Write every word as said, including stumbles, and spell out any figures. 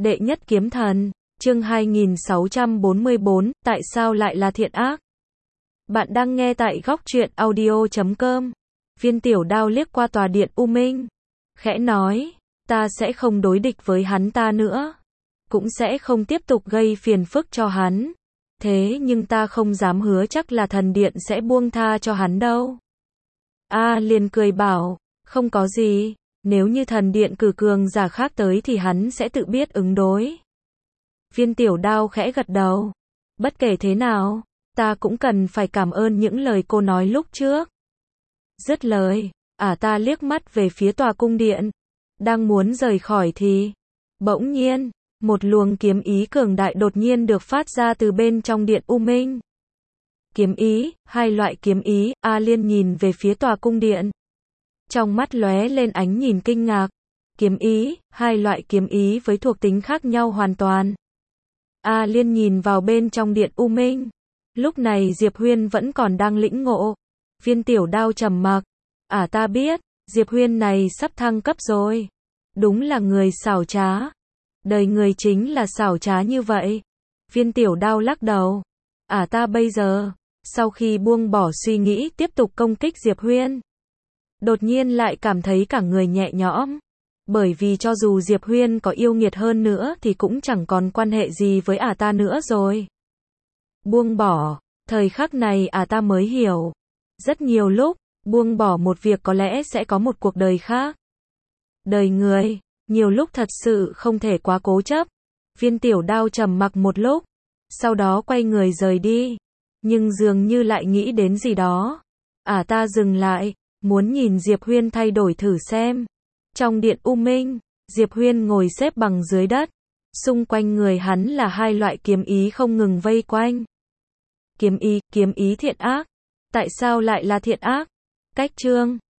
Đệ nhất kiếm thần, chương hai nghìn sáu trăm bốn mươi bốn, tại sao lại là thiện ác? Bạn đang nghe tại góc truyện audio chấm com. Viên Tiểu Đao liếc qua tòa điện U Minh, khẽ nói, ta sẽ không đối địch với hắn ta nữa, cũng sẽ không tiếp tục gây phiền phức cho hắn. Thế nhưng ta không dám hứa chắc là thần điện sẽ buông tha cho hắn đâu. A Liên cười bảo, không có gì, nếu như thần điện cử cường giả khác tới thì hắn sẽ tự biết ứng đối. Viên Tiểu Đao khẽ gật đầu. Bất kể thế nào, ta cũng cần phải cảm ơn những lời cô nói lúc trước. Dứt lời, ả ta liếc mắt về phía tòa cung điện, đang muốn rời khỏi thì, bỗng nhiên, một luồng kiếm ý cường đại đột nhiên được phát ra từ bên trong điện U Minh. Kiếm ý, hai loại kiếm ý, A Liên nhìn về phía tòa cung điện. Trong mắt lóe lên ánh nhìn kinh ngạc. Kiếm ý, hai loại kiếm ý với thuộc tính khác nhau hoàn toàn. A Liên nhìn vào bên trong điện U Minh. Lúc này Diệp Huyên vẫn còn đang lĩnh ngộ. Viên Tiểu Đao trầm mặc. À ta biết, Diệp Huyên này sắp thăng cấp rồi. Đúng là người xảo trá. Đời người chính là xảo trá như vậy. Viên Tiểu Đao lắc đầu. À ta bây giờ, sau khi buông bỏ suy nghĩ tiếp tục công kích Diệp Huyên, đột nhiên lại cảm thấy cả người nhẹ nhõm. Bởi vì cho dù Diệp Huyên có yêu nghiệt hơn nữa thì cũng chẳng còn quan hệ gì với ả ta nữa rồi. Buông bỏ, thời khắc này ả ta mới hiểu. Rất nhiều lúc, buông bỏ một việc có lẽ sẽ có một cuộc đời khác. Đời người, nhiều lúc thật sự không thể quá cố chấp. Viên Tiểu Đao trầm mặc một lúc, sau đó quay người rời đi. Nhưng dường như lại nghĩ đến gì đó. Ả ta dừng lại, muốn nhìn Diệp Huyên thay đổi thử xem. Trong điện U Minh, Diệp Huyên ngồi xếp bằng dưới đất. Xung quanh người hắn là hai loại kiếm ý không ngừng vây quanh. Kiếm ý, kiếm ý thiện ác. Tại sao lại là thiện ác? Cách chương